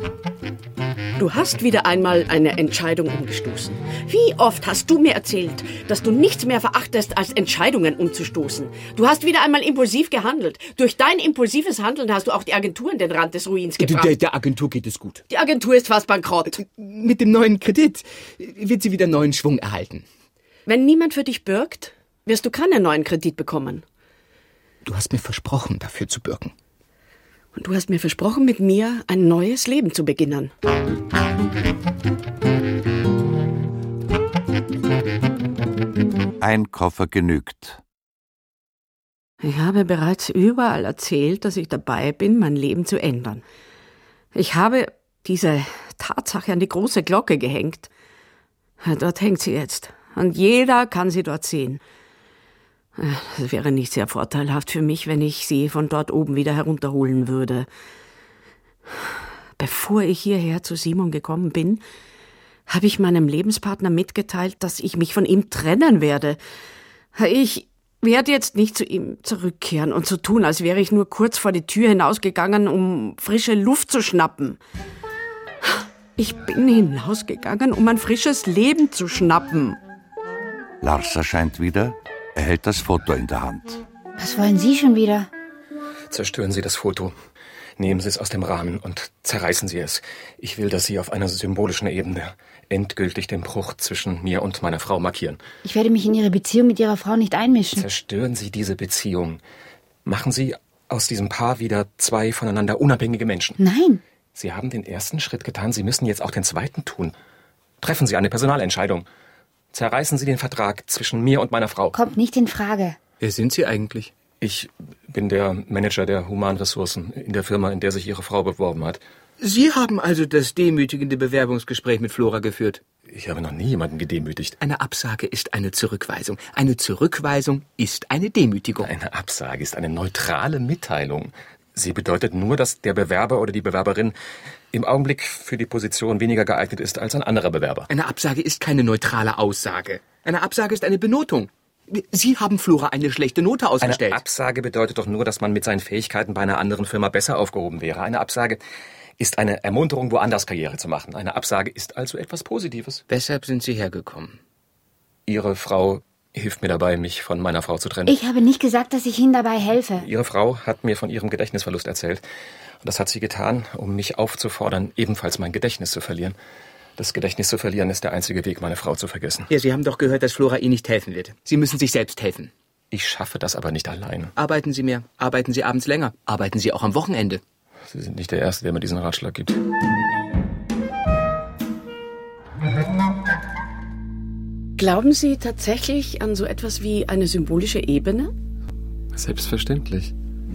Du hast wieder einmal eine Entscheidung umgestoßen. Wie oft hast du mir erzählt, dass du nichts mehr verachtest, als Entscheidungen umzustoßen? Du hast wieder einmal impulsiv gehandelt. Durch dein impulsives Handeln hast du auch die Agentur an den Rand des Ruins gebracht. Der Agentur geht es gut. Die Agentur ist fast bankrott. Mit dem neuen Kredit wird sie wieder neuen Schwung erhalten. Wenn niemand für dich bürgt, wirst du keinen neuen Kredit bekommen. Du hast mir versprochen, dafür zu bürgen. Und du hast mir versprochen, mit mir ein neues Leben zu beginnen. Ein Koffer genügt. Ich habe bereits überall erzählt, dass ich dabei bin, mein Leben zu ändern. Ich habe diese Tatsache an die große Glocke gehängt. Dort hängt sie jetzt. Und jeder kann sie dort sehen. Es wäre nicht sehr vorteilhaft für mich, wenn ich sie von dort oben wieder herunterholen würde. Bevor ich hierher zu Simon gekommen bin, habe ich meinem Lebenspartner mitgeteilt, dass ich mich von ihm trennen werde. Ich werde jetzt nicht zu ihm zurückkehren und so tun, als wäre ich nur kurz vor die Tür hinausgegangen, um frische Luft zu schnappen. Ich bin hinausgegangen, um ein frisches Leben zu schnappen. Lars erscheint wieder. Er hält das Foto in der Hand. Was wollen Sie schon wieder? Zerstören Sie das Foto. Nehmen Sie es aus dem Rahmen und zerreißen Sie es. Ich will, dass Sie auf einer symbolischen Ebene endgültig den Bruch zwischen mir und meiner Frau markieren. Ich werde mich in Ihre Beziehung mit Ihrer Frau nicht einmischen. Zerstören Sie diese Beziehung. Machen Sie aus diesem Paar wieder zwei voneinander unabhängige Menschen. Nein. Sie haben den ersten Schritt getan, Sie müssen jetzt auch den zweiten tun. Treffen Sie eine Personalentscheidung. Zerreißen Sie den Vertrag zwischen mir und meiner Frau. Kommt nicht in Frage. Wer sind Sie eigentlich? Ich bin der Manager der Humanressourcen in der Firma, in der sich Ihre Frau beworben hat. Sie haben also das demütigende Bewerbungsgespräch mit Flora geführt? Ich habe noch nie jemanden gedemütigt. Eine Absage ist eine Zurückweisung. Eine Zurückweisung ist eine Demütigung. Eine Absage ist eine neutrale Mitteilung. Sie bedeutet nur, dass der Bewerber oder die Bewerberin im Augenblick für die Position weniger geeignet ist als ein anderer Bewerber. Eine Absage ist keine neutrale Aussage. Eine Absage ist eine Benotung. Sie haben Flora eine schlechte Note ausgestellt. Eine Absage bedeutet doch nur, dass man mit seinen Fähigkeiten bei einer anderen Firma besser aufgehoben wäre. Eine Absage ist eine Ermunterung, woanders Karriere zu machen. Eine Absage ist also etwas Positives. Weshalb sind Sie hergekommen? Ihre Frau hilft mir dabei, mich von meiner Frau zu trennen. Ich habe nicht gesagt, dass ich Ihnen dabei helfe. Ihre Frau hat mir von ihrem Gedächtnisverlust erzählt. Und das hat sie getan, um mich aufzufordern, ebenfalls mein Gedächtnis zu verlieren. Das Gedächtnis zu verlieren ist der einzige Weg, meine Frau zu vergessen. Ja, Sie haben doch gehört, dass Flora Ihnen nicht helfen wird. Sie müssen sich selbst helfen. Ich schaffe das aber nicht allein. Arbeiten Sie mehr, arbeiten Sie abends länger, arbeiten Sie auch am Wochenende. Sie sind nicht der Erste, der mir diesen Ratschlag gibt. Glauben Sie tatsächlich an so etwas wie eine symbolische Ebene? Selbstverständlich.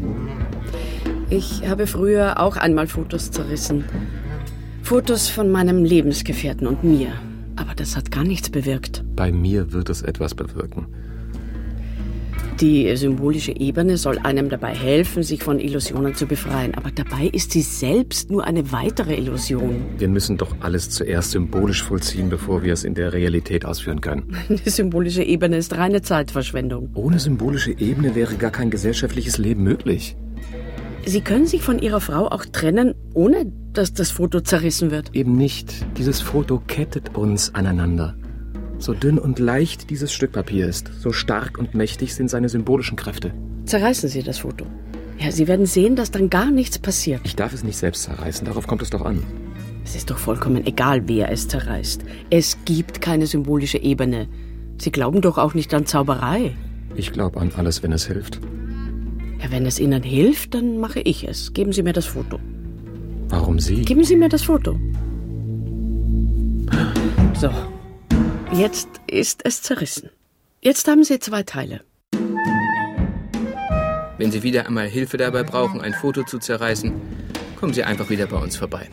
Ich habe früher auch einmal Fotos zerrissen. Fotos von meinem Lebensgefährten und mir. Aber das hat gar nichts bewirkt. Bei mir wird es etwas bewirken. Die symbolische Ebene soll einem dabei helfen, sich von Illusionen zu befreien. Aber dabei ist sie selbst nur eine weitere Illusion. Wir müssen doch alles zuerst symbolisch vollziehen, bevor wir es in der Realität ausführen können. Die symbolische Ebene ist reine Zeitverschwendung. Ohne symbolische Ebene wäre gar kein gesellschaftliches Leben möglich. Sie können sich von Ihrer Frau auch trennen, ohne dass das Foto zerrissen wird. Eben nicht. Dieses Foto kettet uns aneinander. So dünn und leicht dieses Stück Papier ist, so stark und mächtig sind seine symbolischen Kräfte. Zerreißen Sie das Foto. Ja, Sie werden sehen, dass dann gar nichts passiert. Ich darf es nicht selbst zerreißen, darauf kommt es doch an. Es ist doch vollkommen egal, wer es zerreißt. Es gibt keine symbolische Ebene. Sie glauben doch auch nicht an Zauberei. Ich glaube an alles, wenn es hilft. Ja, wenn es Ihnen hilft, dann mache ich es. Geben Sie mir das Foto. Warum Sie? Geben Sie mir das Foto. So. Jetzt ist es zerrissen. Jetzt haben Sie 2 Teile. Wenn Sie wieder einmal Hilfe dabei brauchen, ein Foto zu zerreißen, kommen Sie einfach wieder bei uns vorbei.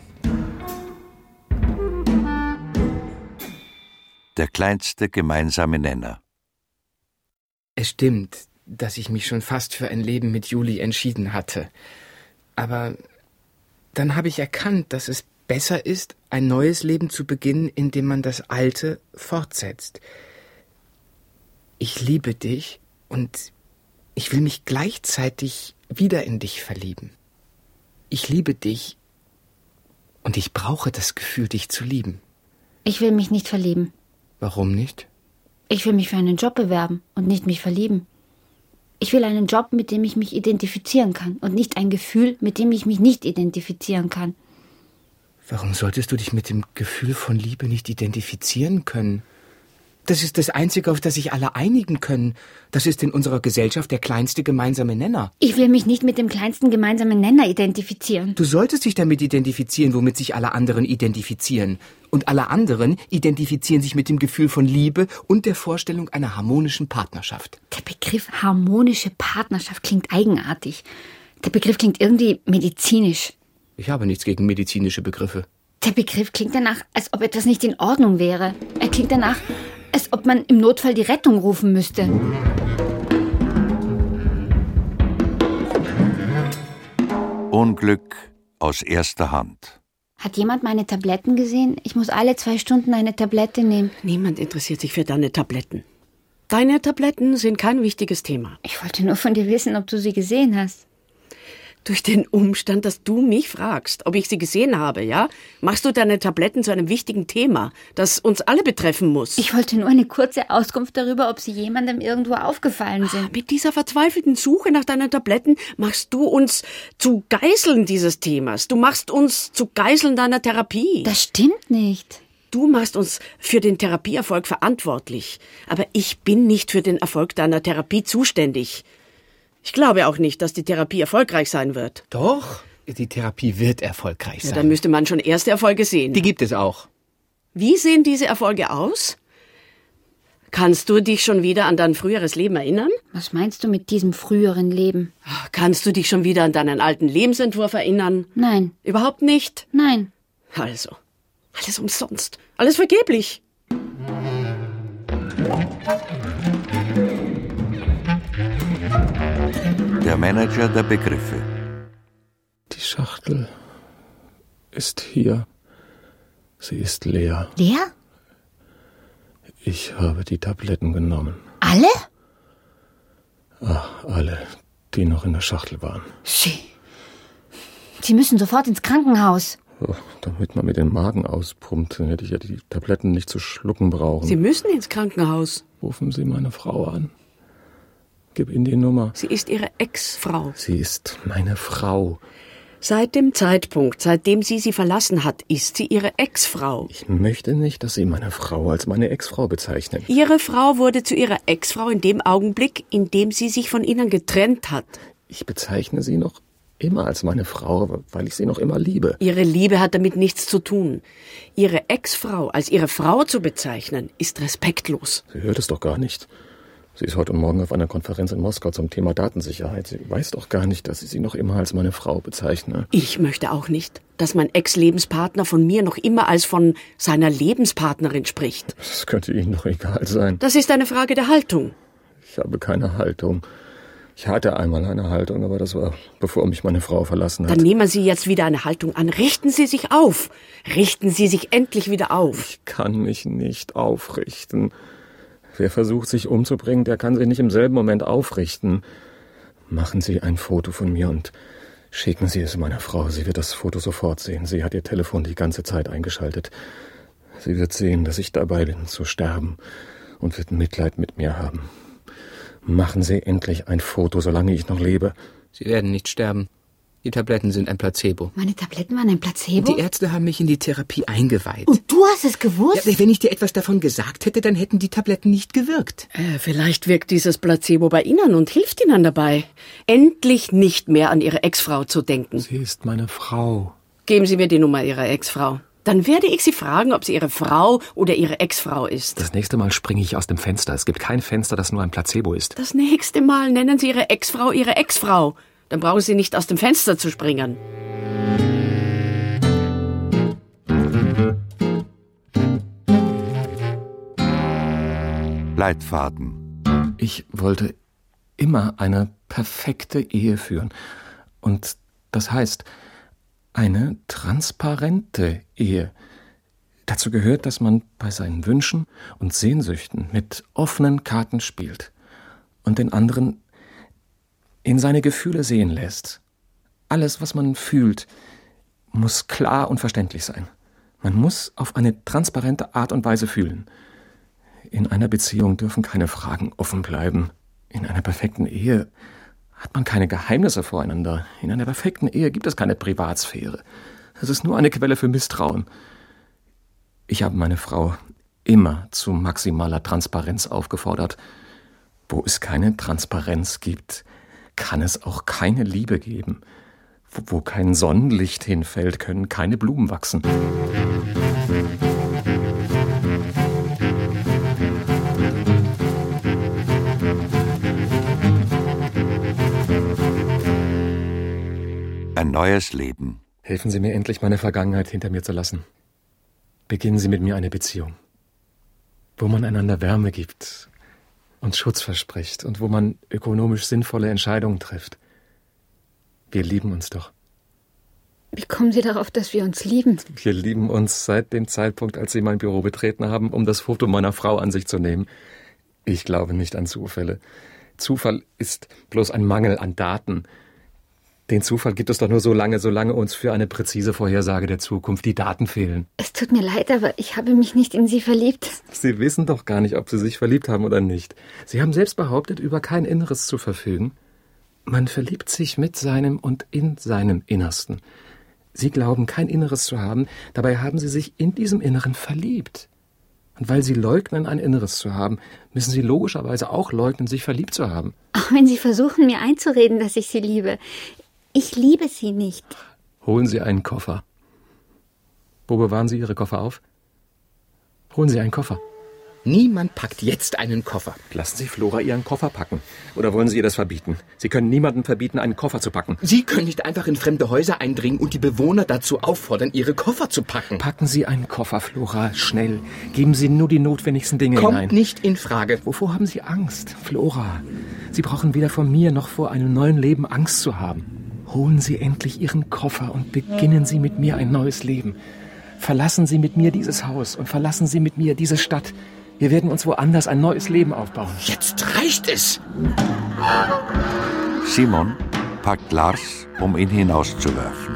Der kleinste gemeinsame Nenner. Es stimmt, dass ich mich schon fast für ein Leben mit Julie entschieden hatte. Aber dann habe ich erkannt, dass es besser ist, ein neues Leben zu beginnen, indem man das alte fortsetzt. Ich liebe dich und ich will mich gleichzeitig wieder in dich verlieben. Ich liebe dich und ich brauche das Gefühl, dich zu lieben. Ich will mich nicht verlieben. Warum nicht? Ich will mich für einen Job bewerben und nicht mich verlieben. Ich will einen Job, mit dem ich mich identifizieren kann und nicht ein Gefühl, mit dem ich mich nicht identifizieren kann. Warum solltest du dich mit dem Gefühl von Liebe nicht identifizieren können? Das ist das Einzige, auf das sich alle einigen können. Das ist in unserer Gesellschaft der kleinste gemeinsame Nenner. Ich will mich nicht mit dem kleinsten gemeinsamen Nenner identifizieren. Du solltest dich damit identifizieren, womit sich alle anderen identifizieren. Und alle anderen identifizieren sich mit dem Gefühl von Liebe und der Vorstellung einer harmonischen Partnerschaft. Der Begriff harmonische Partnerschaft klingt eigenartig. Der Begriff klingt irgendwie medizinisch. Ich habe nichts gegen medizinische Begriffe. Der Begriff klingt danach, als ob etwas nicht in Ordnung wäre. Er klingt danach, als ob man im Notfall die Rettung rufen müsste. Unglück aus erster Hand. Hat jemand meine Tabletten gesehen? Ich muss alle 2 Stunden eine Tablette nehmen. Niemand interessiert sich für deine Tabletten. Deine Tabletten sind kein wichtiges Thema. Ich wollte nur von dir wissen, ob du sie gesehen hast. Durch den Umstand, dass du mich fragst, ob ich sie gesehen habe, ja, machst du deine Tabletten zu einem wichtigen Thema, das uns alle betreffen muss. Ich wollte nur eine kurze Auskunft darüber, ob sie jemandem irgendwo aufgefallen sind. Mit dieser verzweifelten Suche nach deinen Tabletten machst du uns zu Geiseln dieses Themas. Du machst uns zu Geiseln deiner Therapie. Das stimmt nicht. Du machst uns für den Therapieerfolg verantwortlich. Aber ich bin nicht für den Erfolg deiner Therapie zuständig. Ich glaube auch nicht, dass die Therapie erfolgreich sein wird. Doch, die Therapie wird erfolgreich sein. Ja, dann müsste man schon erste Erfolge sehen. Die gibt es auch. Wie sehen diese Erfolge aus? Kannst du dich schon wieder an dein früheres Leben erinnern? Was meinst du mit diesem früheren Leben? Kannst du dich schon wieder an deinen alten Lebensentwurf erinnern? Nein. Überhaupt nicht? Nein. Also, alles umsonst. Alles vergeblich. Der Manager der Begriffe. Die Schachtel ist hier. Sie ist leer. Leer? Ich habe die Tabletten genommen. Alle? Ach, alle, die noch in der Schachtel waren. Sie müssen sofort ins Krankenhaus. Oh, damit man mir den Magen auspumpt, dann hätte ich ja die Tabletten nicht zu schlucken brauchen. Sie müssen ins Krankenhaus. Rufen Sie meine Frau an. Gib Ihnen die Nummer. Sie ist Ihre Ex-Frau. Sie ist meine Frau. Seit dem Zeitpunkt, seitdem sie verlassen hat, ist sie Ihre Ex-Frau. Ich möchte nicht, dass Sie meine Frau als meine Ex-Frau bezeichnen. Ihre Frau wurde zu Ihrer Ex-Frau in dem Augenblick, in dem sie sich von Ihnen getrennt hat. Ich bezeichne sie noch immer als meine Frau, weil ich sie noch immer liebe. Ihre Liebe hat damit nichts zu tun. Ihre Ex-Frau als Ihre Frau zu bezeichnen, ist respektlos. Sie hört es doch gar nicht. Sie ist heute und morgen auf einer Konferenz in Moskau zum Thema Datensicherheit. Sie weiß doch gar nicht, dass ich sie noch immer als meine Frau bezeichne. Ich möchte auch nicht, dass mein Ex-Lebenspartner von mir noch immer als von seiner Lebenspartnerin spricht. Das könnte Ihnen doch egal sein. Das ist eine Frage der Haltung. Ich habe keine Haltung. Ich hatte einmal eine Haltung, aber das war, bevor mich meine Frau verlassen hat. Dann nehmen Sie jetzt wieder eine Haltung an. Richten Sie sich auf. Richten Sie sich endlich wieder auf. Ich kann mich nicht aufrichten. Wer versucht, sich umzubringen, der kann sich nicht im selben Moment aufrichten. Machen Sie ein Foto von mir und schicken Sie es meiner Frau. Sie wird das Foto sofort sehen. Sie hat ihr Telefon die ganze Zeit eingeschaltet. Sie wird sehen, dass ich dabei bin, zu sterben und wird Mitleid mit mir haben. Machen Sie endlich ein Foto, solange ich noch lebe. Sie werden nicht sterben. Die Tabletten sind ein Placebo. Meine Tabletten waren ein Placebo? Die Ärzte haben mich in die Therapie eingeweiht. Und du hast es gewusst? Ja, wenn ich dir etwas davon gesagt hätte, dann hätten die Tabletten nicht gewirkt. Vielleicht wirkt dieses Placebo bei Ihnen und hilft Ihnen dabei, endlich nicht mehr an Ihre Ex-Frau zu denken. Sie ist meine Frau. Geben Sie mir die Nummer Ihrer Ex-Frau. Dann werde ich Sie fragen, ob sie Ihre Frau oder Ihre Ex-Frau ist. Das nächste Mal springe ich aus dem Fenster. Es gibt kein Fenster, das nur ein Placebo ist. Das nächste Mal nennen Sie Ihre Ex-Frau Ihre Ex-Frau. Dann brauchen Sie nicht aus dem Fenster zu springen. Leitfaden. Ich wollte immer eine perfekte Ehe führen. Und das heißt, eine transparente Ehe. Dazu gehört, dass man bei seinen Wünschen und Sehnsüchten mit offenen Karten spielt und den anderen in seine Gefühle sehen lässt. Alles, was man fühlt, muss klar und verständlich sein. Man muss auf eine transparente Art und Weise fühlen. In einer Beziehung dürfen keine Fragen offen bleiben. In einer perfekten Ehe hat man keine Geheimnisse voreinander. In einer perfekten Ehe gibt es keine Privatsphäre. Es ist nur eine Quelle für Misstrauen. Ich habe meine Frau immer zu maximaler Transparenz aufgefordert. Wo es keine Transparenz gibt, kann es auch keine Liebe geben. Wo kein Sonnenlicht hinfällt, können keine Blumen wachsen. Ein neues Leben. Helfen Sie mir endlich, meine Vergangenheit hinter mir zu lassen. Beginnen Sie mit mir eine Beziehung, wo man einander Wärme gibt und Schutz verspricht und wo man ökonomisch sinnvolle Entscheidungen trifft. Wir lieben uns doch. Wie kommen Sie darauf, dass wir uns lieben? Wir lieben uns seit dem Zeitpunkt, als Sie mein Büro betreten haben, um das Foto meiner Frau an sich zu nehmen. Ich glaube nicht an Zufälle. Zufall ist bloß ein Mangel an Daten. Den Zufall gibt es doch nur solange uns für eine präzise Vorhersage der Zukunft die Daten fehlen. Es tut mir leid, aber ich habe mich nicht in Sie verliebt. Sie wissen doch gar nicht, ob Sie sich verliebt haben oder nicht. Sie haben selbst behauptet, über kein Inneres zu verfügen. Man verliebt sich mit seinem und in seinem Innersten. Sie glauben, kein Inneres zu haben, dabei haben Sie sich in diesem Inneren verliebt. Und weil Sie leugnen, ein Inneres zu haben, müssen Sie logischerweise auch leugnen, sich verliebt zu haben. Auch wenn Sie versuchen, mir einzureden, dass ich Sie liebe. Ich liebe Sie nicht. Holen Sie einen Koffer. Wo bewahren Sie Ihre Koffer auf? Holen Sie einen Koffer. Niemand packt jetzt einen Koffer. Lassen Sie Flora Ihren Koffer packen. Oder wollen Sie ihr das verbieten? Sie können niemandem verbieten, einen Koffer zu packen. Sie können nicht einfach in fremde Häuser eindringen und die Bewohner dazu auffordern, ihre Koffer zu packen. Packen Sie einen Koffer, Flora, schnell. Geben Sie nur die notwendigsten Dinge hinein. Kommt nicht in Frage. Wovor haben Sie Angst, Flora? Sie brauchen weder vor mir noch vor einem neuen Leben Angst zu haben. Holen Sie endlich Ihren Koffer und beginnen Sie mit mir ein neues Leben. Verlassen Sie mit mir dieses Haus und verlassen Sie mit mir diese Stadt. Wir werden uns woanders ein neues Leben aufbauen. Jetzt reicht es! Simon packt Lars, um ihn hinauszuwerfen.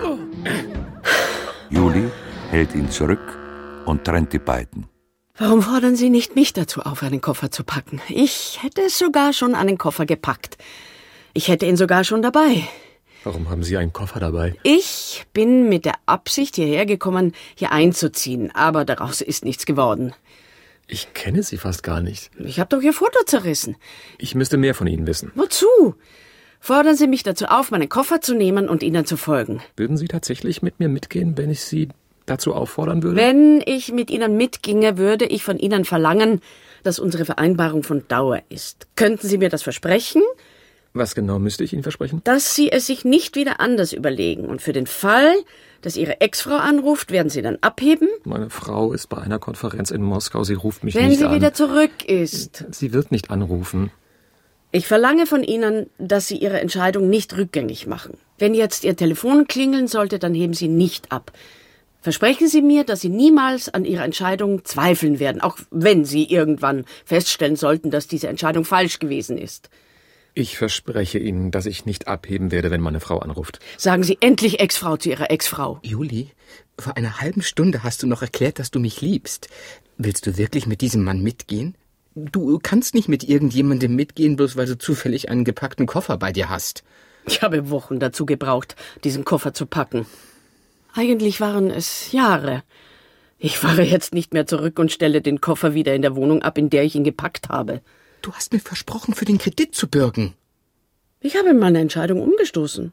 Juli hält ihn zurück und trennt die beiden. Warum fordern Sie nicht mich dazu auf, einen Koffer zu packen? Ich hätte sogar schon einen Koffer gepackt. Ich hätte ihn sogar schon dabei. Warum haben Sie einen Koffer dabei? Ich bin mit der Absicht hierher gekommen, hier einzuziehen, aber daraus ist nichts geworden. Ich kenne Sie fast gar nicht. Ich habe doch Ihr Foto zerrissen. Ich müsste mehr von Ihnen wissen. Wozu? Fordern Sie mich dazu auf, meinen Koffer zu nehmen und Ihnen zu folgen. Würden Sie tatsächlich mit mir mitgehen, wenn ich Sie dazu auffordern würde? Wenn ich mit Ihnen mitginge, würde ich von Ihnen verlangen, dass unsere Vereinbarung von Dauer ist. Könnten Sie mir das versprechen? Was genau müsste ich Ihnen versprechen? Dass Sie es sich nicht wieder anders überlegen. Und für den Fall, dass Ihre Ex-Frau anruft, werden Sie dann abheben? Meine Frau ist bei einer Konferenz in Moskau. Sie ruft mich Wenn nicht sie an. wieder zurück ist. Sie wird nicht anrufen. Ich verlange von Ihnen, dass Sie Ihre Entscheidung nicht rückgängig machen. Wenn jetzt Ihr Telefon klingeln sollte, dann heben Sie nicht ab. Versprechen Sie mir, dass Sie niemals an Ihrer Entscheidung zweifeln werden, auch wenn Sie irgendwann feststellen sollten, dass diese Entscheidung falsch gewesen ist. Ich verspreche Ihnen, dass ich nicht abheben werde, wenn meine Frau anruft. Sagen Sie endlich Ex-Frau zu Ihrer Ex-Frau. Juli, vor einer halben Stunde hast du noch erklärt, dass du mich liebst. Willst du wirklich mit diesem Mann mitgehen? Du kannst nicht mit irgendjemandem mitgehen, bloß weil du zufällig einen gepackten Koffer bei dir hast. Ich habe Wochen dazu gebraucht, diesen Koffer zu packen. Eigentlich waren es Jahre. Ich fahre jetzt nicht mehr zurück und stelle den Koffer wieder in der Wohnung ab, in der ich ihn gepackt habe. Du hast mir versprochen, für den Kredit zu bürgen. Ich habe meine Entscheidung umgestoßen.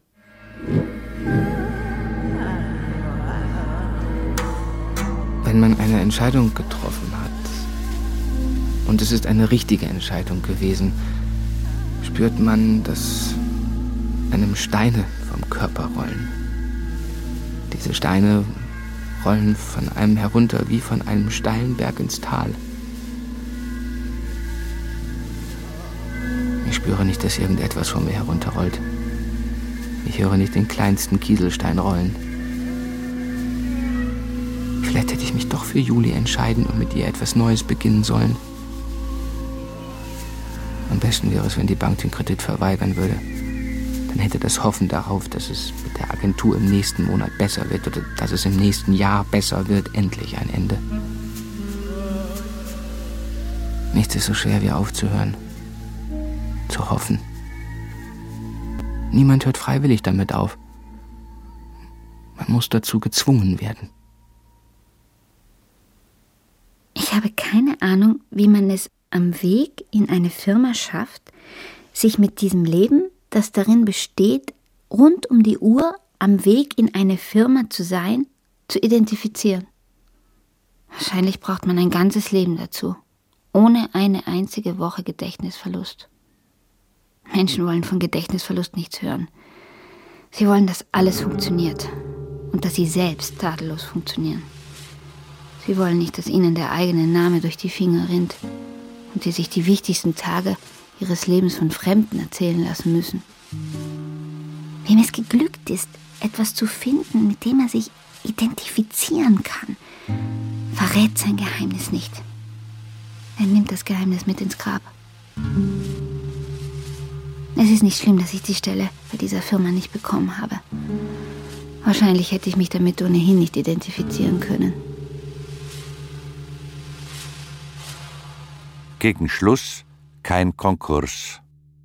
Wenn man eine Entscheidung getroffen hat, und es ist eine richtige Entscheidung gewesen, spürt man, dass einem Steine vom Körper rollen. Diese Steine rollen von einem herunter wie von einem steilen Berg ins Tal. Ich spüre nicht, dass irgendetwas von mir herunterrollt. Ich höre nicht den kleinsten Kieselstein rollen. Vielleicht hätte ich mich doch für Juli entscheiden und mit ihr etwas Neues beginnen sollen. Am besten wäre es, wenn die Bank den Kredit verweigern würde. Dann hätte das Hoffen darauf, dass es mit der Agentur im nächsten Monat besser wird oder dass es im nächsten Jahr besser wird, endlich ein Ende. Nichts ist so schwer wie aufzuhören. Zu hoffen. Niemand hört freiwillig damit auf. Man muss dazu gezwungen werden. Ich habe keine Ahnung, wie man es am Weg in eine Firma schafft, sich mit diesem Leben, das darin besteht, rund um die Uhr am Weg in eine Firma zu sein, zu identifizieren. Wahrscheinlich braucht man ein ganzes Leben dazu, ohne eine einzige Woche Gedächtnisverlust. Menschen wollen von Gedächtnisverlust nichts hören. Sie wollen, dass alles funktioniert und dass sie selbst tadellos funktionieren. Sie wollen nicht, dass ihnen der eigene Name durch die Finger rinnt und sie sich die wichtigsten Tage ihres Lebens von Fremden erzählen lassen müssen. Wem es geglückt ist, etwas zu finden, mit dem er sich identifizieren kann, verrät sein Geheimnis nicht. Er nimmt das Geheimnis mit ins Grab. Es ist nicht schlimm, dass ich die Stelle bei dieser Firma nicht bekommen habe. Wahrscheinlich hätte ich mich damit ohnehin nicht identifizieren können. Gegen Schluss kein Konkurs.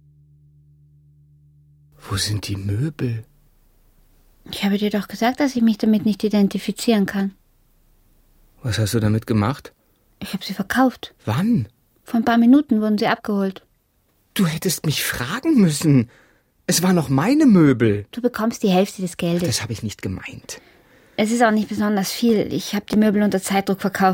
Wo sind die Möbel? Ich habe dir doch gesagt, dass ich mich damit nicht identifizieren kann. Was hast du damit gemacht? Ich habe sie verkauft. Wann? Vor ein paar Minuten wurden sie abgeholt. Du hättest mich fragen müssen. Es waren noch meine Möbel. Du bekommst die Hälfte des Geldes. Das habe ich nicht gemeint. Es ist auch nicht besonders viel. Ich habe die Möbel unter Zeitdruck verkauft.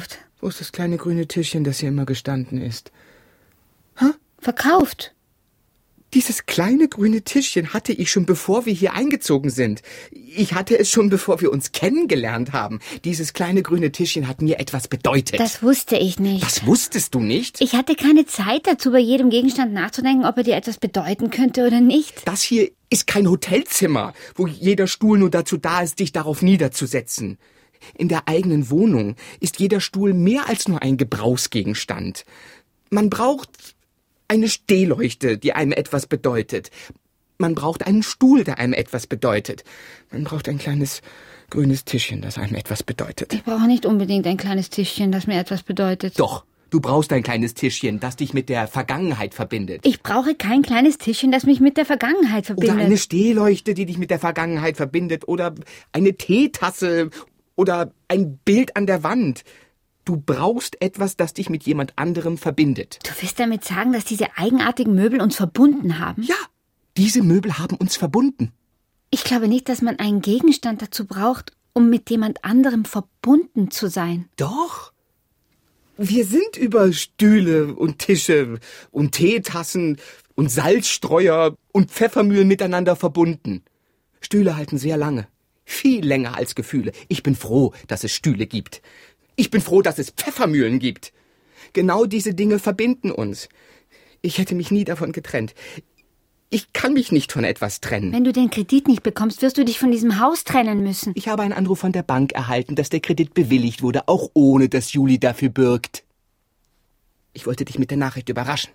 Wo ist das kleine grüne Tischchen, das hier immer gestanden ist? Verkauft. Dieses kleine grüne Tischchen hatte ich schon, bevor wir hier eingezogen sind. Ich hatte es schon, bevor wir uns kennengelernt haben. Dieses kleine grüne Tischchen hat mir etwas bedeutet. Das wusste ich nicht. Das wusstest du nicht? Ich hatte keine Zeit dazu, bei jedem Gegenstand nachzudenken, ob er dir etwas bedeuten könnte oder nicht. Das hier ist kein Hotelzimmer, wo jeder Stuhl nur dazu da ist, dich darauf niederzusetzen. In der eigenen Wohnung ist jeder Stuhl mehr als nur ein Gebrauchsgegenstand. Man braucht eine Stehleuchte, die einem etwas bedeutet. Man braucht einen Stuhl, der einem etwas bedeutet. Man braucht ein kleines grünes Tischchen, das einem etwas bedeutet. Ich brauche nicht unbedingt ein kleines Tischchen, das mir etwas bedeutet. Doch, du brauchst ein kleines Tischchen, das dich mit der Vergangenheit verbindet. Ich brauche kein kleines Tischchen, das mich mit der Vergangenheit verbindet. Oder eine Stehleuchte, die dich mit der Vergangenheit verbindet. Oder eine Teetasse. Oder ein Bild an der Wand. Du brauchst etwas, das dich mit jemand anderem verbindet. Du willst damit sagen, dass diese eigenartigen Möbel uns verbunden haben? Ja, diese Möbel haben uns verbunden. Ich glaube nicht, dass man einen Gegenstand dazu braucht, um mit jemand anderem verbunden zu sein. Doch. Wir sind über Stühle und Tische und Teetassen und Salzstreuer und Pfeffermühlen miteinander verbunden. Stühle halten sehr lange. Viel länger als Gefühle. Ich bin froh, dass es Stühle gibt. Ich bin froh, dass es Pfeffermühlen gibt. Genau diese Dinge verbinden uns. Ich hätte mich nie davon getrennt. Ich kann mich nicht von etwas trennen. Wenn du den Kredit nicht bekommst, wirst du dich von diesem Haus trennen müssen. Ich habe einen Anruf von der Bank erhalten, dass der Kredit bewilligt wurde, auch ohne dass Juli dafür bürgt. Ich wollte dich mit der Nachricht überraschen.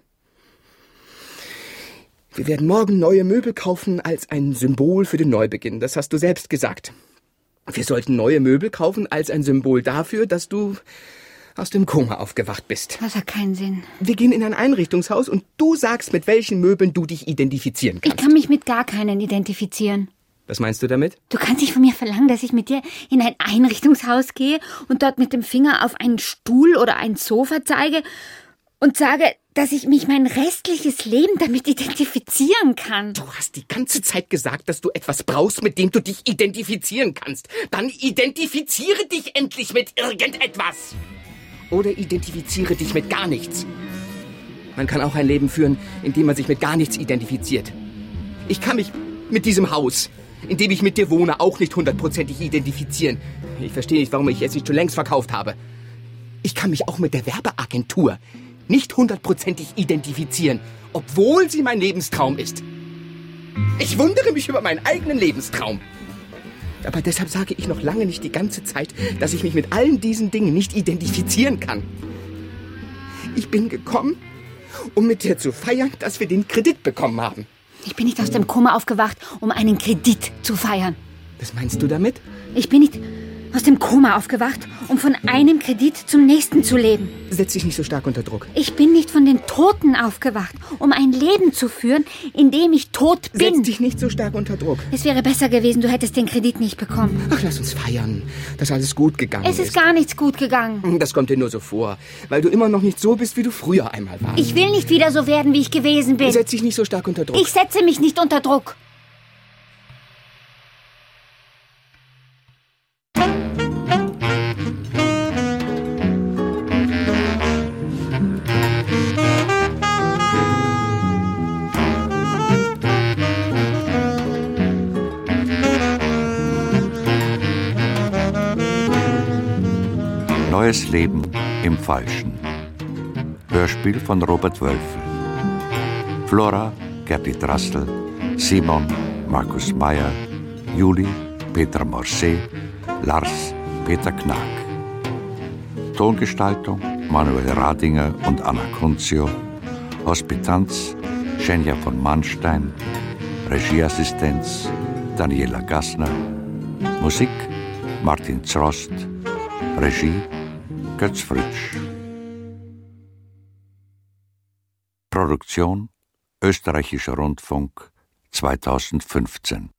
Wir werden morgen neue Möbel kaufen als ein Symbol für den Neubeginn. Das hast du selbst gesagt. Wir sollten neue Möbel kaufen als ein Symbol dafür, dass du aus dem Koma aufgewacht bist. Das hat keinen Sinn. Wir gehen in ein Einrichtungshaus und du sagst, mit welchen Möbeln du dich identifizieren kannst. Ich kann mich mit gar keinen identifizieren. Was meinst du damit? Du kannst nicht von mir verlangen, dass ich mit dir in ein Einrichtungshaus gehe und dort mit dem Finger auf einen Stuhl oder ein Sofa zeige und sage, dass ich mich mein restliches Leben damit identifizieren kann. Du hast die ganze Zeit gesagt, dass du etwas brauchst, mit dem du dich identifizieren kannst. Dann identifiziere dich endlich mit irgendetwas. Oder identifiziere dich mit gar nichts. Man kann auch ein Leben führen, in dem man sich mit gar nichts identifiziert. Ich kann mich mit diesem Haus, in dem ich mit dir wohne, auch nicht 100%ig identifizieren. Ich verstehe nicht, warum ich es nicht schon längst verkauft habe. Ich kann mich auch mit der Werbeagentur nicht 100%ig identifizieren, obwohl sie mein Lebenstraum ist. Ich wundere mich über meinen eigenen Lebenstraum. Aber deshalb sage ich noch lange nicht die ganze Zeit, dass ich mich mit allen diesen Dingen nicht identifizieren kann. Ich bin gekommen, um mit dir zu feiern, dass wir den Kredit bekommen haben. Ich bin nicht aus dem Koma aufgewacht, um einen Kredit zu feiern. Was meinst du damit? Ich bin nicht aus dem Koma aufgewacht, um von einem Kredit zum nächsten zu leben. Setz dich nicht so stark unter Druck. Ich bin nicht von den Toten aufgewacht, um ein Leben zu führen, in dem ich tot bin. Setz dich nicht so stark unter Druck. Es wäre besser gewesen, du hättest den Kredit nicht bekommen. Ach, lass uns feiern, dass alles gut gegangen ist. Es ist gar nichts gut gegangen. Das kommt dir nur so vor, weil du immer noch nicht so bist, wie du früher einmal warst. Ich will nicht wieder so werden, wie ich gewesen bin. Setz dich nicht so stark unter Druck. Ich setze mich nicht unter Druck. Neues Leben im Falschen. Hörspiel von Robert Wölfel. Flora, Gerti Drastel, Simon, Markus Meyer, Juli, Peter Morset, Lars, Peter Knack. Tongestaltung Manuel Radinger und Anna Kunzio. Hospitanz Schenja von Mannstein. Regieassistenz Daniela Gassner. Musik Martin Zrost. Regie Götz Fritsch. Produktion Österreichischer Rundfunk 2015.